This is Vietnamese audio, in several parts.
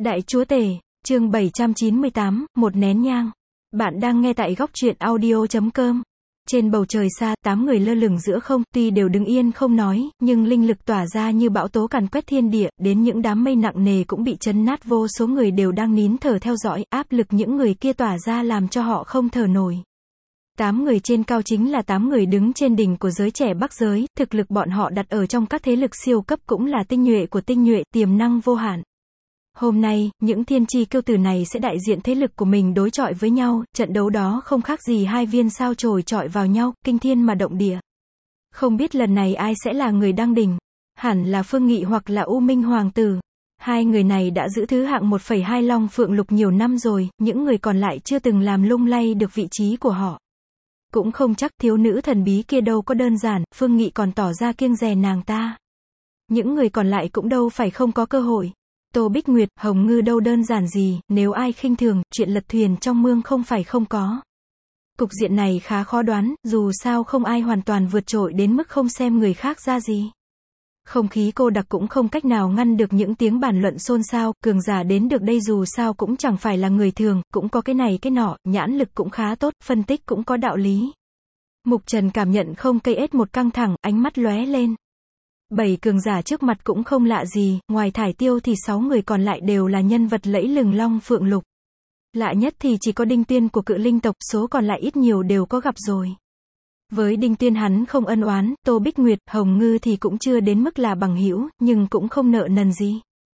Đại chúa tể, chương 798, một nén nhang. Bạn đang nghe tại góc truyện audio.com. Trên bầu trời xa, 8 người lơ lửng giữa không, tuy đều đứng yên không nói, nhưng linh lực tỏa ra như bão tố càn quét thiên địa, đến những đám mây nặng nề cũng bị chấn nát, vô số người đều đang nín thở theo dõi, áp lực những người kia tỏa ra làm cho họ không thở nổi. 8 người trên cao chính là 8 người đứng trên đỉnh của giới trẻ Bắc giới, thực lực bọn họ đặt ở trong các thế lực siêu cấp cũng là tinh nhuệ của tinh nhuệ, tiềm năng vô hạn. Hôm nay, những thiên chi kiêu tử này sẽ đại diện thế lực của mình đối chọi với nhau, trận đấu đó không khác gì hai viên sao chổi chọi vào nhau, kinh thiên mà động địa. Không biết lần này ai sẽ là người đăng đỉnh, hẳn là Phương Nghị hoặc là U Minh Hoàng tử. Hai người này đã giữ thứ hạng 1,2 Long Phượng Lục nhiều năm rồi, những người còn lại chưa từng làm lung lay được vị trí của họ. Cũng không chắc, thiếu nữ thần bí kia đâu có đơn giản, Phương Nghị còn tỏ ra kiêng dè nàng ta. Những người còn lại cũng đâu phải không có cơ hội. Tô Bích Nguyệt, Hồng Ngư đâu đơn giản gì, nếu ai khinh thường, chuyện lật thuyền trong mương không phải không có. Cục diện này khá khó đoán, dù sao không ai hoàn toàn vượt trội đến mức không xem người khác ra gì. Không khí cô đặc cũng không cách nào ngăn được những tiếng bàn luận xôn xao, cường giả đến được đây dù sao cũng chẳng phải là người thường, cũng có cái này cái nọ, nhãn lực cũng khá tốt, phân tích cũng có đạo lý. Mục Trần cảm nhận không cây ết một căng thẳng, ánh mắt lóe lên. 7 cường giả trước mặt cũng không lạ gì, ngoài Thải Tiêu thì 6 người còn lại đều là nhân vật lẫy lừng Long Phượng Lục. Lạ nhất thì chỉ có Đinh Tuyên của Cự Linh tộc, số còn lại ít nhiều đều có gặp rồi. Với Đinh Tuyên hắn không ân oán, Tô Bích Nguyệt, Hồng Ngư thì cũng chưa đến mức là bằng hữu, nhưng cũng không nợ nần gì.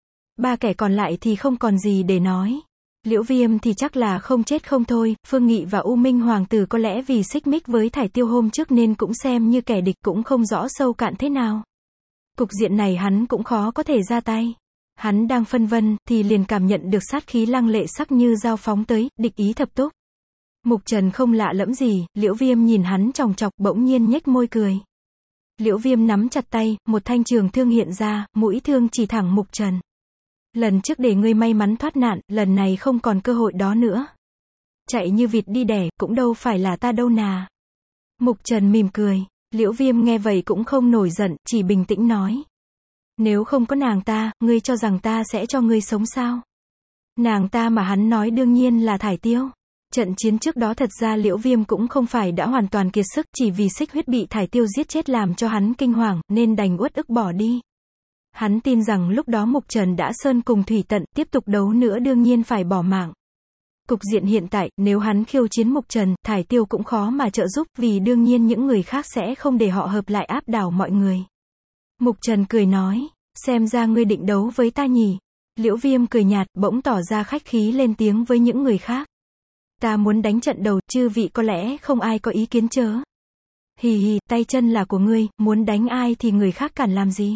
3 kẻ còn lại thì không còn gì để nói. Liễu Viêm thì chắc là không chết không thôi, Phương Nghị và U Minh Hoàng tử có lẽ vì xích mích với Thải Tiêu hôm trước nên cũng xem như kẻ địch, cũng không rõ sâu cạn thế nào. Cục diện này hắn cũng khó có thể ra tay. Hắn đang phân vân, thì liền cảm nhận được sát khí lăng lệ sắc như dao phóng tới, địch ý thập túc. Mục Trần không lạ lẫm gì, Liễu Viêm nhìn hắn chòng chọc, bỗng nhiên nhếch môi cười. Liễu Viêm nắm chặt tay, một thanh trường thương hiện ra, mũi thương chỉ thẳng Mục Trần. Lần trước để ngươi may mắn thoát nạn, lần này không còn cơ hội đó nữa. Chạy như vịt đi đẻ, cũng đâu phải là ta đâu nà. Mục Trần mỉm cười. Liễu Viêm nghe vậy cũng không nổi giận, chỉ bình tĩnh nói. Nếu không có nàng ta, ngươi cho rằng ta sẽ cho ngươi sống sao? Nàng ta mà hắn nói đương nhiên là Thải Tiêu. Trận chiến trước đó thật ra Liễu Viêm cũng không phải đã hoàn toàn kiệt sức, chỉ vì xích huyết bị Thải Tiêu giết chết làm cho hắn kinh hoàng, nên đành uất ức bỏ đi. Hắn tin rằng lúc đó Mục Trần đã sơn cùng thủy tận, tiếp tục đấu nữa đương nhiên phải bỏ mạng. Cục diện hiện tại, nếu hắn khiêu chiến Mục Trần, Thải Tiêu cũng khó mà trợ giúp, vì đương nhiên những người khác sẽ không để họ hợp lại áp đảo mọi người. Mục Trần cười nói, xem ra ngươi định đấu với ta nhỉ. Liễu Viêm cười nhạt, bỗng tỏ ra khách khí lên tiếng với những người khác. Ta muốn đánh trận đầu, chư vị có lẽ không ai có ý kiến chớ. Hì hì, tay chân là của ngươi, muốn đánh ai thì người khác cản làm gì.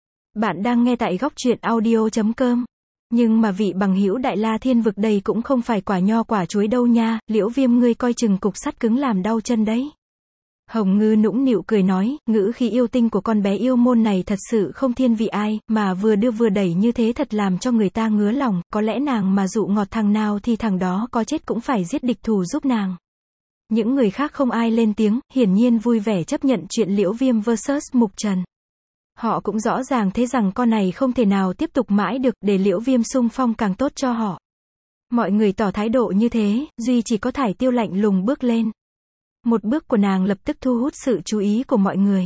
Bạn đang nghe tại góc truyện audio.com. Nhưng mà vị bằng hữu Đại La Thiên vực đây cũng không phải quả nho quả chuối đâu nha, Liễu Viêm ngươi coi chừng cục sắt cứng làm đau chân đấy. Hồng Ngư nũng nịu cười nói, ngữ khí yêu tinh của con bé yêu môn này thật sự không thiên vị ai, mà vừa đưa vừa đẩy như thế thật làm cho người ta ngứa lòng, có lẽ nàng mà dụ ngọt thằng nào thì thằng đó có chết cũng phải giết địch thủ giúp nàng. Những người khác không ai lên tiếng, hiển nhiên vui vẻ chấp nhận chuyện Liễu Viêm vs Mục Trần. Họ cũng rõ ràng thế rằng con này không thể nào tiếp tục mãi được, để Liễu Viêm xung phong càng tốt cho họ. Mọi người tỏ thái độ như thế, duy chỉ có Thải Tiêu lạnh lùng bước lên. Một bước của nàng lập tức thu hút sự chú ý của mọi người.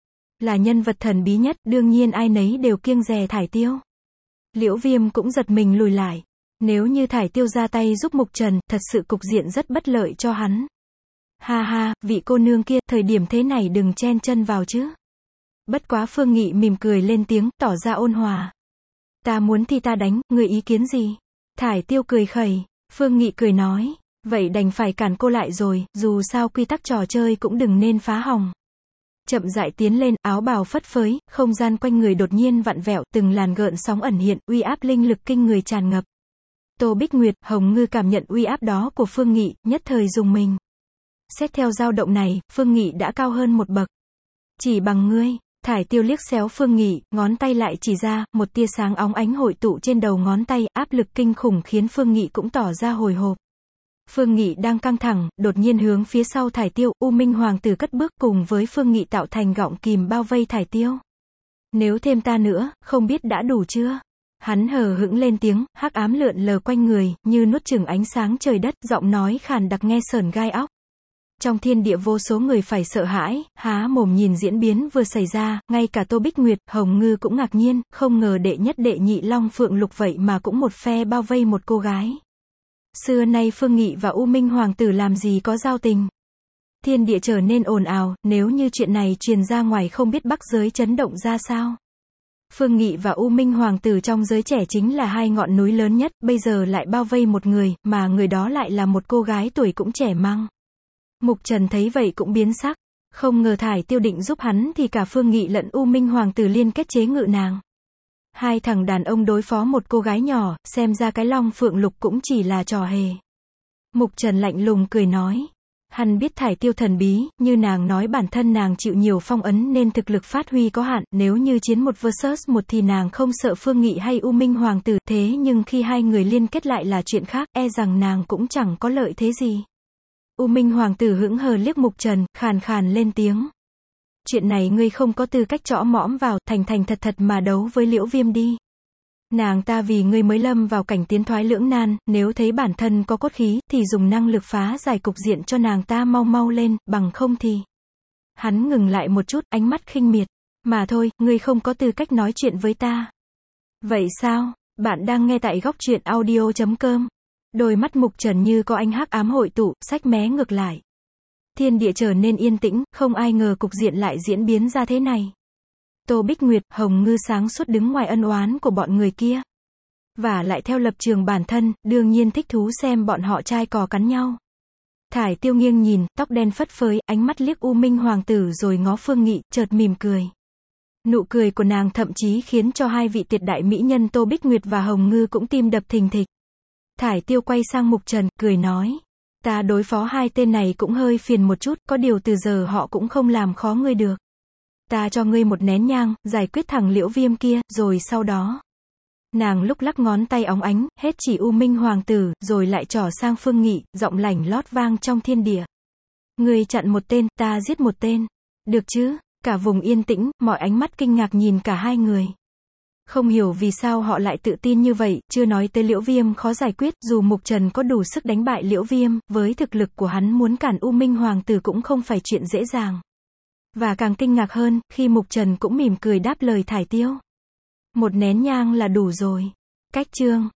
Là nhân vật thần bí nhất, đương nhiên ai nấy đều kiêng dè Thải Tiêu. Liễu Viêm cũng giật mình lùi lại. Nếu như Thải Tiêu ra tay giúp Mục Trần, thật sự cục diện rất bất lợi cho hắn. Ha ha, vị cô nương kia, thời điểm thế này đừng chen chân vào chứ. Bất quá Phương Nghị mỉm cười lên tiếng, tỏ ra ôn hòa. Ta muốn thì ta đánh, người ý kiến gì? Thải Tiêu cười khẩy. Phương Nghị cười nói, vậy đành phải cản cô lại rồi, dù sao quy tắc trò chơi cũng đừng nên phá hỏng. Chậm rãi tiến lên, áo bào phất phới, không gian quanh người đột nhiên vặn vẹo, từng làn gợn sóng ẩn hiện, uy áp linh lực kinh người tràn ngập. Tô Bích Nguyệt, Hồng Ngư cảm nhận uy áp đó của Phương Nghị, nhất thời rùng mình. Xét theo dao động này, Phương Nghị đã cao hơn một bậc. Chỉ bằng ngươi. Thải Tiêu liếc xéo Phương Nghị, ngón tay lại chỉ ra, một tia sáng óng ánh hội tụ trên đầu ngón tay, áp lực kinh khủng khiến Phương Nghị cũng tỏ ra hồi hộp. Phương Nghị đang căng thẳng, đột nhiên hướng phía sau Thải Tiêu, U Minh Hoàng tử cất bước cùng với Phương Nghị tạo thành gọng kìm bao vây Thải Tiêu. Nếu thêm ta nữa, không biết đã đủ chưa? Hắn hờ hững lên tiếng, hắc ám lượn lờ quanh người, như nuốt chửng ánh sáng trời đất, giọng nói khàn đặc nghe sởn gai óc. Trong thiên địa vô số người phải sợ hãi, há mồm nhìn diễn biến vừa xảy ra, ngay cả Tô Bích Nguyệt, Hồng Ngư cũng ngạc nhiên, không ngờ đệ nhất đệ nhị Long Phượng Lục vậy mà cũng một phe bao vây một cô gái. Xưa nay Phương Nghị và U Minh Hoàng tử làm gì có giao tình. Thiên địa trở nên ồn ào, nếu như chuyện này truyền ra ngoài không biết Bắc giới chấn động ra sao. Phương Nghị và U Minh Hoàng tử trong giới trẻ chính là hai ngọn núi lớn nhất, bây giờ lại bao vây một người, mà người đó lại là một cô gái tuổi cũng trẻ măng. Mục Trần thấy vậy cũng biến sắc, không ngờ Thải Tiêu định giúp hắn thì cả Phương Nghị lẫn U Minh Hoàng tử liên kết chế ngự nàng. Hai thằng đàn ông đối phó một cô gái nhỏ, xem ra cái Long Phượng Lục cũng chỉ là trò hề. Mục Trần lạnh lùng cười nói. Hắn biết Thải Tiêu thần bí, như nàng nói bản thân nàng chịu nhiều phong ấn nên thực lực phát huy có hạn, nếu như chiến một versus một thì nàng không sợ Phương Nghị hay U Minh Hoàng tử, thế nhưng khi hai người liên kết lại là chuyện khác, e rằng nàng cũng chẳng có lợi thế gì. U Minh Hoàng tử hững hờ liếc Mục Trần, khàn khàn lên tiếng. Chuyện này ngươi không có tư cách chõ mõm vào, thành thành thật thật mà đấu với Liễu Viêm đi. Nàng ta vì ngươi mới lâm vào cảnh tiến thoái lưỡng nan, nếu thấy bản thân có cốt khí, thì dùng năng lực phá giải cục diện cho nàng ta mau mau lên, bằng không thì. Hắn ngừng lại một chút, ánh mắt khinh miệt. Mà thôi, ngươi không có tư cách nói chuyện với ta. Vậy sao? Bạn đang nghe tại góc truyện audio.com. Đôi mắt Mục Trần như có ánh hắc ám hội tụ, sách mé ngược lại. Thiên địa trở nên yên tĩnh, không ai ngờ cục diện lại diễn biến ra thế này. Tô Bích Nguyệt, Hồng Ngư sáng suốt đứng ngoài ân oán của bọn người kia. Và lại theo lập trường bản thân, đương nhiên thích thú xem bọn họ trai cò cắn nhau. Thải Tiêu nghiêng nhìn, tóc đen phất phới, ánh mắt liếc U Minh Hoàng tử rồi ngó Phương Nghị, chợt mỉm cười. Nụ cười của nàng thậm chí khiến cho hai vị tuyệt đại mỹ nhân Tô Bích Nguyệt và Hồng Ngư cũng tim đập thình thịch. Thải Tiêu quay sang Mục Trần, cười nói. Ta đối phó hai tên này cũng hơi phiền một chút, có điều từ giờ họ cũng không làm khó ngươi được. Ta cho ngươi một nén nhang, giải quyết thằng Liễu Viêm kia, rồi sau đó. Nàng lúc lắc ngón tay óng ánh, hết chỉ U Minh Hoàng tử, rồi lại trỏ sang Phương Nghị, giọng lảnh lót vang trong thiên địa. Ngươi chặn một tên, ta giết một tên. Được chứ? Cả vùng yên tĩnh, mọi ánh mắt kinh ngạc nhìn cả hai người. Không hiểu vì sao họ lại tự tin như vậy, chưa nói tới Liễu Viêm khó giải quyết, dù Mục Trần có đủ sức đánh bại Liễu Viêm, với thực lực của hắn muốn cản U Minh Hoàng tử cũng không phải chuyện dễ dàng. Và càng kinh ngạc hơn, khi Mục Trần cũng mỉm cười đáp lời Thải Tiêu. Một nén nhang là đủ rồi. Cách chương